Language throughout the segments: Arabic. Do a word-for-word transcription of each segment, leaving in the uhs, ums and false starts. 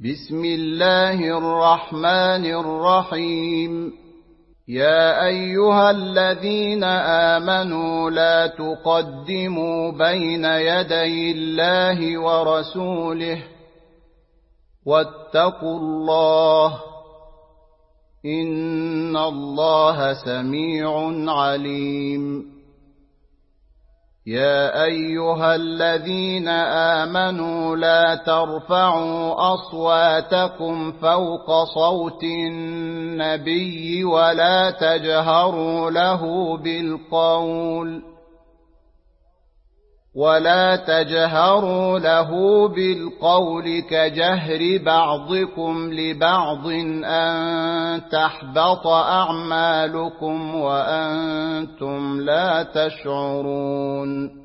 بسم الله الرحمن الرحيم. يا أيها الذين آمنوا لا تقدموا بين يدي الله ورسوله واتقوا الله إن الله سميع عليم. يا أيها الذين آمنوا لا ترفعوا أصواتكم فوق صوت النبي ولا تجهروا له بالقول ولا تجهروا له بالقول كجهر بعضكم لبعض أن تحبط أعمالكم وأنتم لا تشعرون.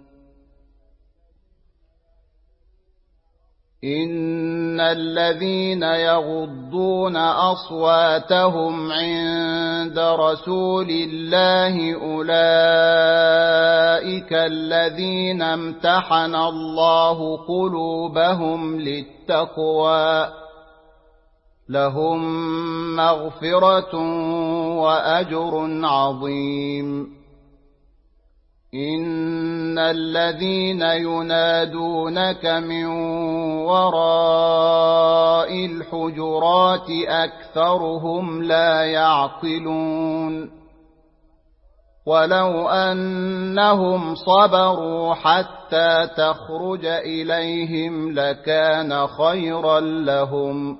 إن الذين يغضون أصواتهم عند رسول الله أولئك الذين امتحن الله قلوبهم للتقوى لهم مغفرة وأجر عظيم. إن الذين ينادونك من وراء الحجرات أكثرهم لا يعقلون. ولو أنهم صبروا حتى تخرج إليهم لكان خيرا لهم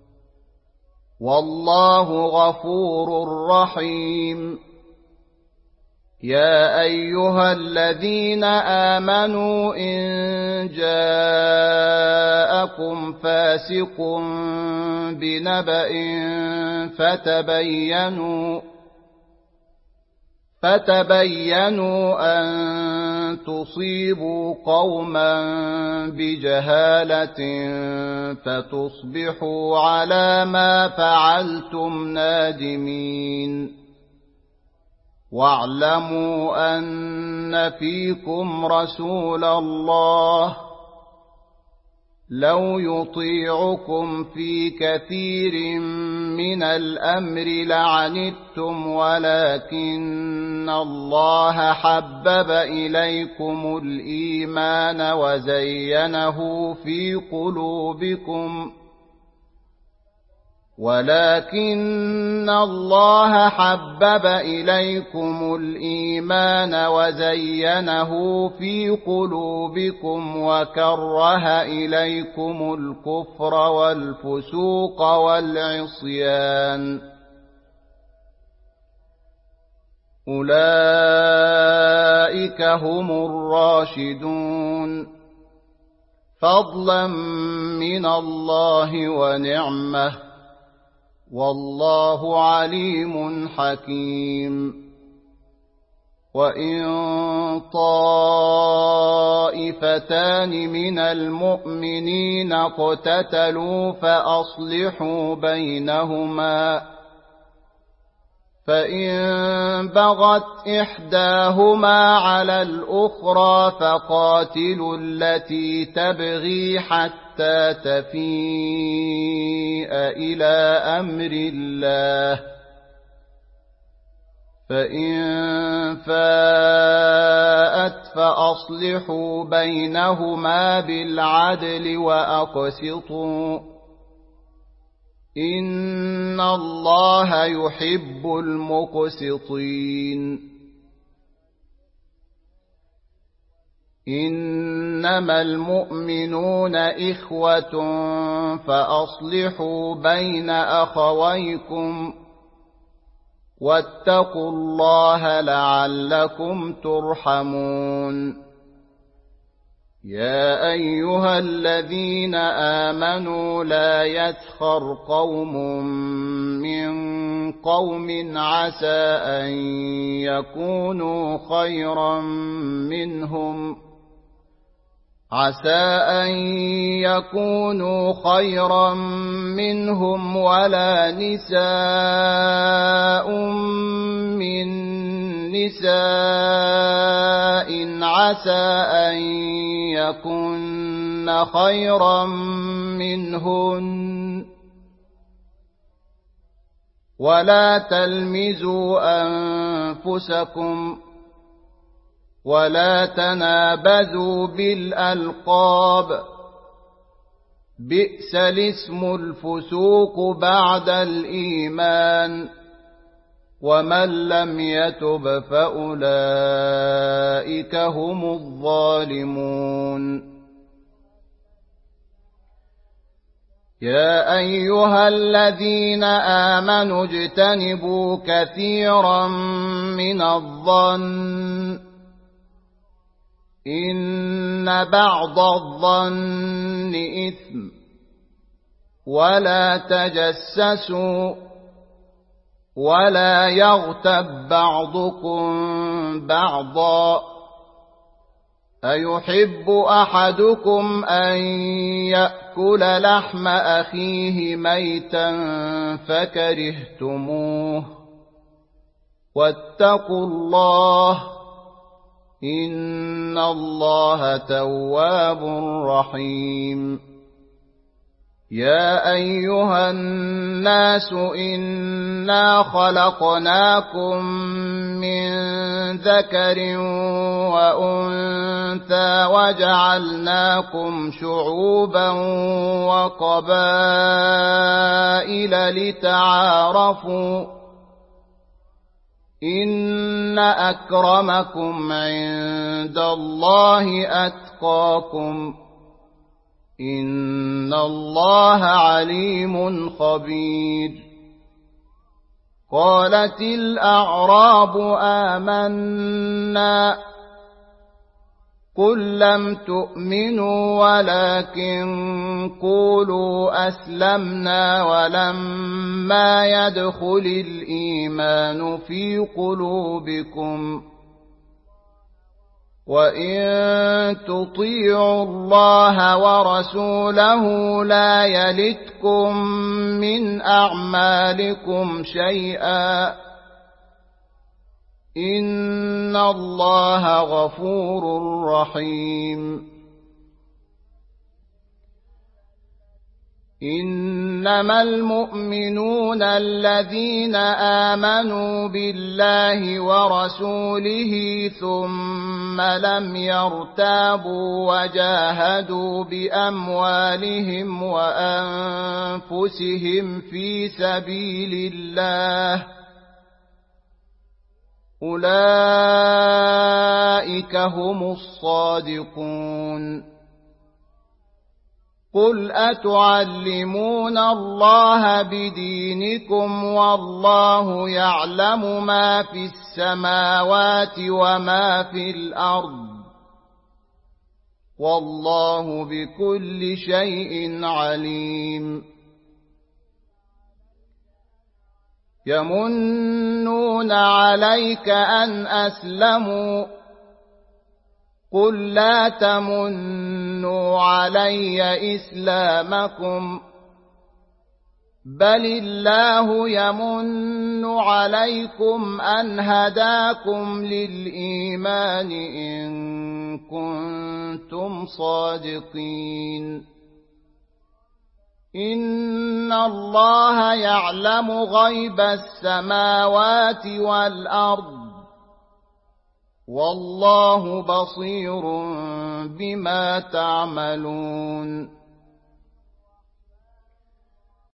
والله غفور رحيم. يا أيها الذين آمنوا إن جاءكم فاسق بنبأ فتبينوا فتبينوا أن تصيبوا قوما بجهالة فتصبحوا على ما فعلتم نادمين. واعلموا أن فيكم رسول الله لو يطيعكم في كثير من الأمر لعنتم ولكن الله حبب إليكم الإيمان وزينه في قلوبكم ولكن الله حبب إليكم الإيمان وزينه في قلوبكم وكره إليكم الكفر والفسوق والعصيان أولئك هم الراشدون فضلا من الله ونعمه والله عليم حكيم. وإن طائفتان من المؤمنين اقتتلوا فأصلحوا بينهما فإن بغت إحداهما على الأخرى فقاتلوا التي تبغي حتى تفيء إلى أمر الله فإن فاءت فأصلحوا بينهما بالعدل وأقسطوا إن الله يحب المقسطين. إنما المؤمنون إخوة فأصلحوا بين أخويكم واتقوا الله لعلكم ترحمون. يا أيها الذين آمنوا لا يسخر قوم من قوم عسى أن يكونوا خيرا منهم عسى أن يكونوا خيرا منهم ولا نساء من نساء عسى أن يكن خيرا منهن ولا تلمزوا أنفسكم ولا تنابذوا بالألقاب بئس الاسم الفسوق بعد الإيمان ومن لم يتب فأولئك هم الظالمون يا أيها الذين آمنوا اجتنبوا كثيرا من الظن إن بعض الظن إثم ولا تجسسوا ولا يغتب بعضكم بعضا أيحب أحدكم أن يأكل لحم أخيه ميتا فكرهتموه واتقوا الله إن الله تواب رحيم يا أيها الناس إنا خلقناكم من ذكر وأنثى وجعلناكم شعوبا وقبائل لتعارفوا إن أكرمكم عند الله أتقاكم إن الله عليم خبير قالت الأعراب آمنا قل لم تؤمنوا ولكن قولوا أسلمنا ولما يدخل الإيمان في قلوبكم وإن تطيعوا الله ورسوله لا يلتكم من أعمالكم شيئا إن الله غفور رحيم إنما المؤمنون الذين آمنوا بالله ورسوله ثم لم يرتابوا وجاهدوا بأموالهم وأنفسهم في سبيل الله أولئك هم الصادقون قل أتعلمون الله بدينكم والله يعلم ما في السماوات وما في الأرض والله بكل شيء عليم يمنون عليك أن أسلموا قل لا تمنوا علي إسلامكم بل الله يمن عليكم أن هداكم للإيمان إن كنتم صادقين إن الله يعلم غيب السماوات والأرض والله بصير بما تعملون